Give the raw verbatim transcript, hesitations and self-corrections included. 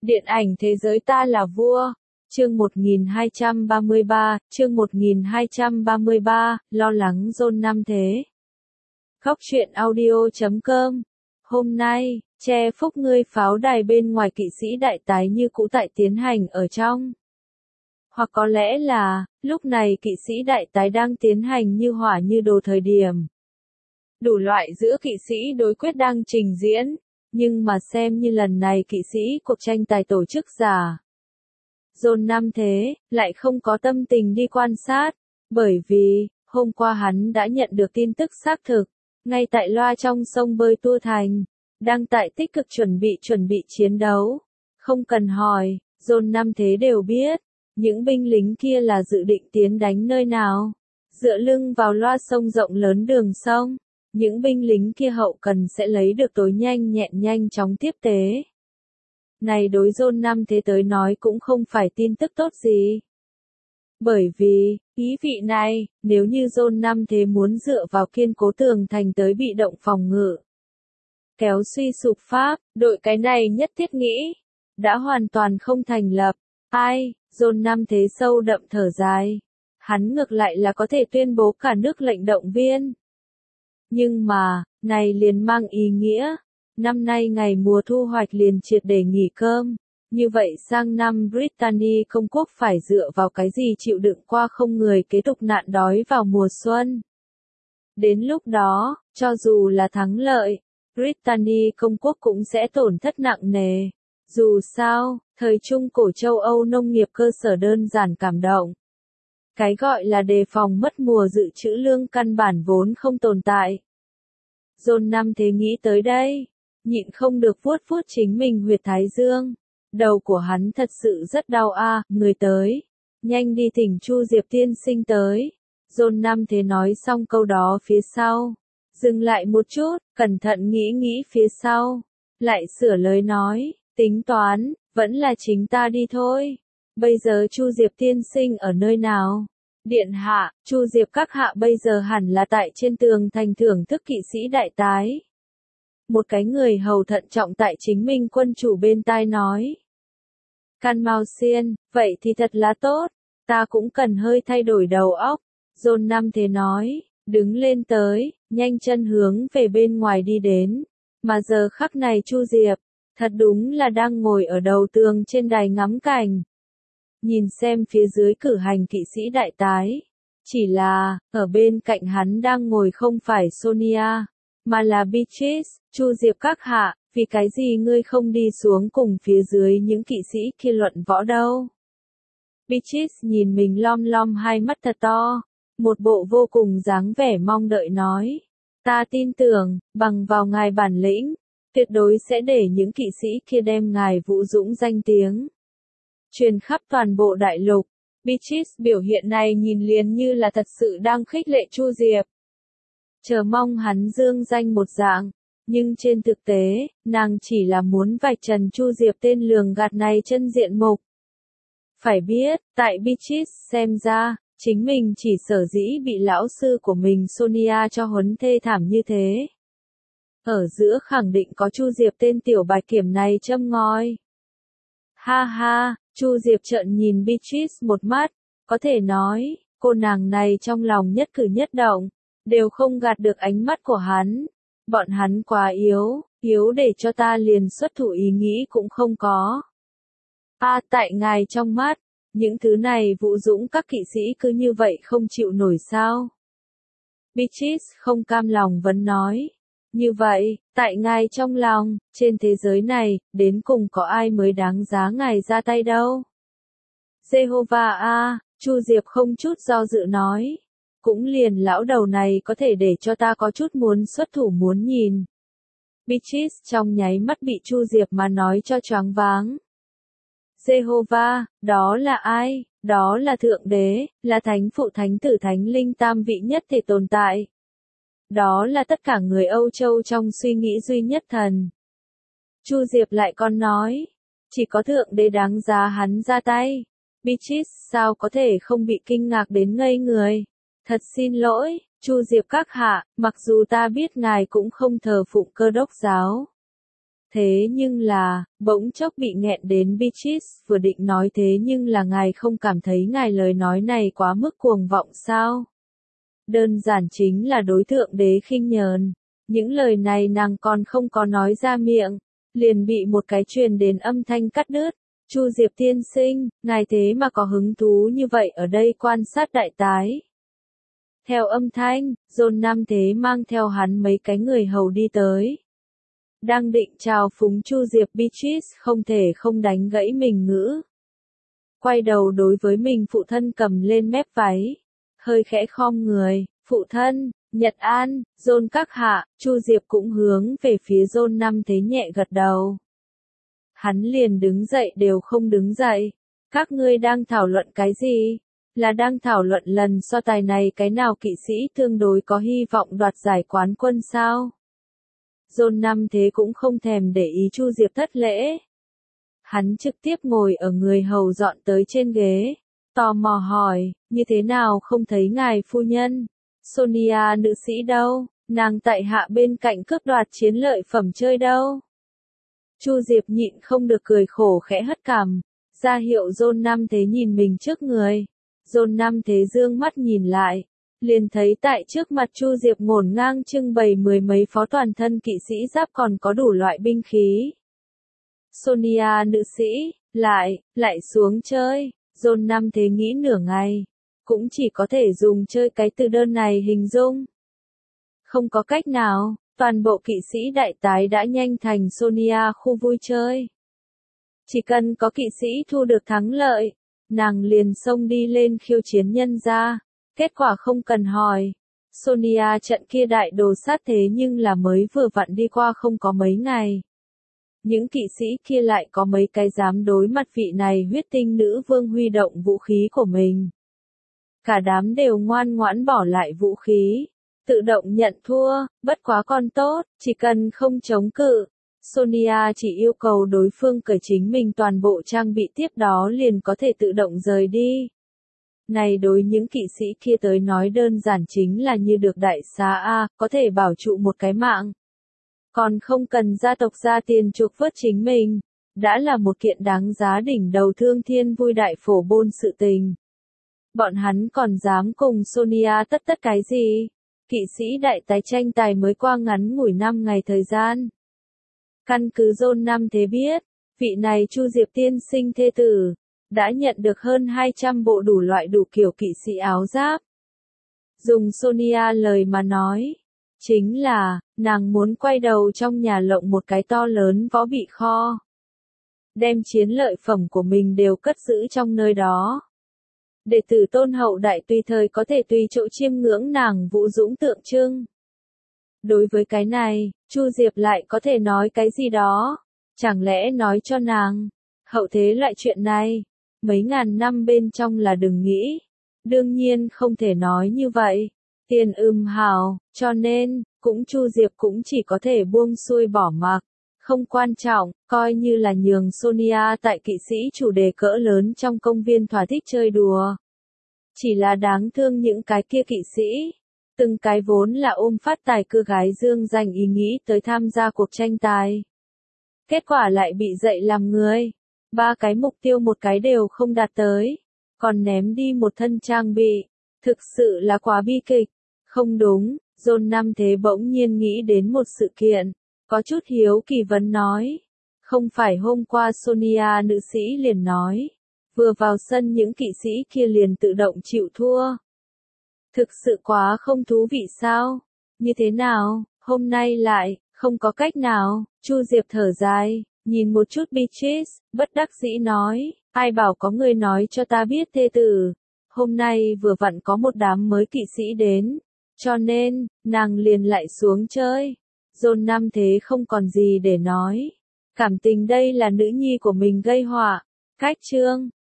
Điện ảnh thế giới ta là vua. Chương một nghìn hai trăm ba mươi ba, chương một nghìn hai trăm ba mươi ba, lo lắng John năm thế. Góc truyện audio chấm com. Hôm nay, che phúc ngươi pháo đài bên ngoài kỵ sĩ đại tái như cũ tại tiến hành ở trong. Hoặc có lẽ là, lúc này kỵ sĩ đại tái đang tiến hành như hỏa như đồ thời điểm. Đủ loại giữa kỵ sĩ đối quyết đang trình diễn, nhưng mà xem như lần này kỵ sĩ cuộc tranh tài tổ chức giả. John năm thế, lại không có tâm tình đi quan sát, bởi vì, hôm qua hắn đã nhận được tin tức xác thực, ngay tại loa trong sông bơi Tua Thành, đang tại tích cực chuẩn bị chuẩn bị chiến đấu. Không cần hỏi, John năm thế đều biết, những binh lính kia là dự định tiến đánh nơi nào. Dựa lưng vào loa sông rộng lớn đường sông, những binh lính kia hậu cần sẽ lấy được tối nhanh nhẹn nhanh chóng tiếp tế. Này đối John năm thế tới nói cũng không phải tin tức tốt gì. Bởi vì, ý vị này, nếu như John năm thế muốn dựa vào kiên cố tường thành tới bị động phòng ngự, kéo suy sụp Pháp, đội cái này nhất thiết nghĩ, đã hoàn toàn không thành lập. Ai, John năm thế sâu đậm thở dài. Hắn ngược lại là có thể tuyên bố cả nước lệnh động viên. Nhưng mà, này liền mang ý nghĩa, năm nay ngày mùa thu hoạch liền triệt để nghỉ cơm, như vậy sang năm Brittany công quốc phải dựa vào cái gì chịu đựng qua không người kế tục nạn đói vào mùa xuân. Đến lúc đó, cho dù là thắng lợi, Brittany công quốc cũng sẽ tổn thất nặng nề. Dù sao, thời trung cổ châu Âu nông nghiệp cơ sở đơn giản cảm động. Cái gọi là đề phòng mất mùa dự trữ lương căn bản vốn không tồn tại. John năm thế nghĩ tới đây, nhịn không được vuốt vuốt chính mình huyệt thái dương. Đầu của hắn thật sự rất đau a, à, người tới. Nhanh đi thỉnh Chu Diệp tiên sinh tới. John năm thế nói xong câu đó phía sau. Dừng lại một chút, cẩn thận nghĩ nghĩ phía sau. Lại sửa lời nói, tính toán, vẫn là chính ta đi thôi. Bây giờ Chu Diệp tiên sinh ở nơi nào? Điện hạ, Chu Diệp các hạ bây giờ hẳn là tại trên tường thành thưởng thức kỵ sĩ đại tái. Một cái người hầu thận trọng tại chính minh quân chủ bên tai nói. Can Mao Xiên, vậy thì thật là tốt, ta cũng cần hơi thay đổi đầu óc. John năm thế nói, đứng lên tới, nhanh chân hướng về bên ngoài đi đến. Mà giờ khắc này Chu Diệp, thật đúng là đang ngồi ở đầu tường trên đài ngắm cảnh. Nhìn xem phía dưới cử hành kỵ sĩ đại tái. Chỉ là, ở bên cạnh hắn đang ngồi không phải Sonia, mà là Beatrice. Chu Diệp các hạ, vì cái gì ngươi không đi xuống cùng phía dưới những kỵ sĩ kia luận võ đâu? Beatrice nhìn mình lom lom hai mắt thật to, một bộ vô cùng dáng vẻ mong đợi nói. Ta tin tưởng, bằng vào ngài bản lĩnh, tuyệt đối sẽ để những kỵ sĩ kia đem ngài vũ dũng danh tiếng truyền khắp toàn bộ đại lục. Beatrice biểu hiện này nhìn liền như là thật sự đang khích lệ Chu Diệp. Chờ mong hắn dương danh một dạng, nhưng trên thực tế, nàng chỉ là muốn vạch trần Chu Diệp tên lường gạt này chân diện mục. Phải biết, tại Beatrice xem ra, chính mình chỉ sở dĩ bị lão sư của mình Sonia cho huấn thê thảm như thế. Ở giữa khẳng định có Chu Diệp tên tiểu bạch kiểm này châm ngòi. Ha ha, Chu Diệp trợn nhìn Beatrice một mắt, có thể nói, cô nàng này trong lòng nhất cử nhất động, đều không gạt được ánh mắt của hắn. Bọn hắn quá yếu, yếu để cho ta liền xuất thủ ý nghĩ cũng không có. A à, tại ngài trong mắt, những thứ này vũ dũng các kỵ sĩ cứ như vậy không chịu nổi sao? Beatrice không cam lòng vẫn nói. Như vậy, tại ngài trong lòng, trên thế giới này, đến cùng có ai mới đáng giá ngài ra tay đâu? Jehovah a, Chu Diệp không chút do dự nói. Cũng liền lão đầu này có thể để cho ta có chút muốn xuất thủ muốn nhìn. Beatrice trong nháy mắt bị Chu Diệp mà nói cho choáng váng. Jehovah, đó là ai? Đó là Thượng Đế, là Thánh Phụ Thánh Tử Thánh Linh tam vị nhất thể tồn tại. Đó là tất cả người Âu Châu trong suy nghĩ duy nhất thần. Chu Diệp lại còn nói, chỉ có Thượng Đế đáng giá hắn ra tay. Beatrice sao có thể không bị kinh ngạc đến ngây người. Thật xin lỗi, Chu Diệp các hạ, mặc dù ta biết ngài cũng không thờ phụng Cơ Đốc giáo. Thế nhưng là, bỗng chốc bị nghẹn đến Beatrice vừa định nói thế nhưng là ngài không cảm thấy ngài lời nói này quá mức cuồng vọng sao? Đơn giản chính là đối tượng đế khinh nhờn. Những lời này nàng còn không có nói ra miệng, liền bị một cái truyền đến âm thanh cắt đứt. Chu Diệp tiên sinh, ngài thế mà có hứng thú như vậy ở đây quan sát đại tái. Theo âm thanh, John Nam Thế mang theo hắn mấy cái người hầu đi tới. Đang định chào phúng Chu Diệp, Beatrice không thể không đánh gãy mình ngữ. Quay đầu đối với mình phụ thân cầm lên mép váy. Hơi khẽ khom người, phụ thân, Nhật An, John các hạ, Chu Diệp cũng hướng về phía John Nam Thế nhẹ gật đầu. Hắn liền đứng dậy đều không đứng dậy. Các ngươi đang thảo luận cái gì? Là đang thảo luận lần so tài này cái nào kỵ sĩ tương đối có hy vọng đoạt giải quán quân sao? John Nam Thế cũng không thèm để ý Chu Diệp thất lễ. Hắn trực tiếp ngồi ở người hầu dọn tới trên ghế. Tò mò hỏi, như thế nào không thấy ngài phu nhân? Sonia nữ sĩ đâu? Nàng tại hạ bên cạnh cướp đoạt chiến lợi phẩm chơi đâu? Chu Diệp nhịn không được cười khổ khẽ hất cằm, ra hiệu John Nam Thế nhìn mình trước người. John Nam Thế dương mắt nhìn lại, liền thấy tại trước mặt Chu Diệp ngổn ngang trưng bày mười mấy phó toàn thân kỵ sĩ giáp còn có đủ loại binh khí. Sonia nữ sĩ, lại, lại xuống chơi. John Nam Thế nghĩ nửa ngày, cũng chỉ có thể dùng chơi cái từ đơn này hình dung. Không có cách nào, toàn bộ kỵ sĩ đại tái đã nhanh thành Sonia khu vui chơi. Chỉ cần có kỵ sĩ thu được thắng lợi, nàng liền xông đi lên khiêu chiến nhân ra. Kết quả không cần hỏi. Sonia trận kia đại đồ sát thế nhưng là mới vừa vặn đi qua không có mấy ngày. Những kỵ sĩ kia lại có mấy cái dám đối mặt vị này huyết tinh nữ vương huy động vũ khí của mình. Cả đám đều ngoan ngoãn bỏ lại vũ khí, tự động nhận thua, bất quá con tốt, chỉ cần không chống cự. Sonia chỉ yêu cầu đối phương cởi chính mình toàn bộ trang bị tiếp đó liền có thể tự động rời đi. Này đối những kỵ sĩ kia tới nói đơn giản chính là như được đại xá A, có thể bảo trụ một cái mạng. Còn không cần gia tộc ra tiền chuộc vớt chính mình, đã là một kiện đáng giá đỉnh đầu thương thiên vui đại phổ bôn sự tình. Bọn hắn còn dám cùng Sonia tất tất cái gì? Kỵ sĩ đại tái tranh tài mới qua ngắn ngủi năm ngày thời gian. Căn cứ John Nam Thế biết, vị này Chu Diệp tiên sinh thê tử, đã nhận được hơn hai trăm bộ đủ loại đủ kiểu kỵ sĩ áo giáp. Dùng Sonia lời mà nói, chính là, nàng muốn quay đầu trong nhà lộng một cái to lớn võ bị kho. Đem chiến lợi phẩm của mình đều cất giữ trong nơi đó. Đệ tử tôn hậu đại tùy thời có thể tùy chỗ chiêm ngưỡng nàng vũ dũng tượng trưng. Đối với cái này, Chu Diệp lại có thể nói cái gì đó. Chẳng lẽ nói cho nàng, hậu thế loại chuyện này, mấy ngàn năm bên trong là đừng nghĩ. Đương nhiên không thể nói như vậy. Tiền ưm hào, cho nên, cũng Chu Diệp cũng chỉ có thể buông xuôi bỏ mặc. Không quan trọng, coi như là nhường Sonia tại kỵ sĩ chủ đề cỡ lớn trong công viên thỏa thích chơi đùa. Chỉ là đáng thương những cái kia kỵ sĩ. Từng cái vốn là ôm phát tài cưa gái dương dành ý nghĩ tới tham gia cuộc tranh tài. Kết quả lại bị dạy làm người. Ba cái mục tiêu một cái đều không đạt tới. Còn ném đi một thân trang bị. Thực sự là quá bi kịch. Không đúng, John Nam Thế bỗng nhiên nghĩ đến một sự kiện. Có chút hiếu kỳ vấn nói. Không phải hôm qua Sonia nữ sĩ liền nói. Vừa vào sân những kỵ sĩ kia liền tự động chịu thua. Thực sự quá không thú vị sao? Như thế nào, hôm nay lại, không có cách nào, Chu Diệp thở dài, nhìn một chút Beatrice, bất đắc dĩ nói, ai bảo có người nói cho ta biết thê tử. Hôm nay vừa vặn có một đám mới kỵ sĩ đến, cho nên, nàng liền lại xuống chơi. John Nam Thế không còn gì để nói. Cảm tình đây là nữ nhi của mình gây họa. Cách chương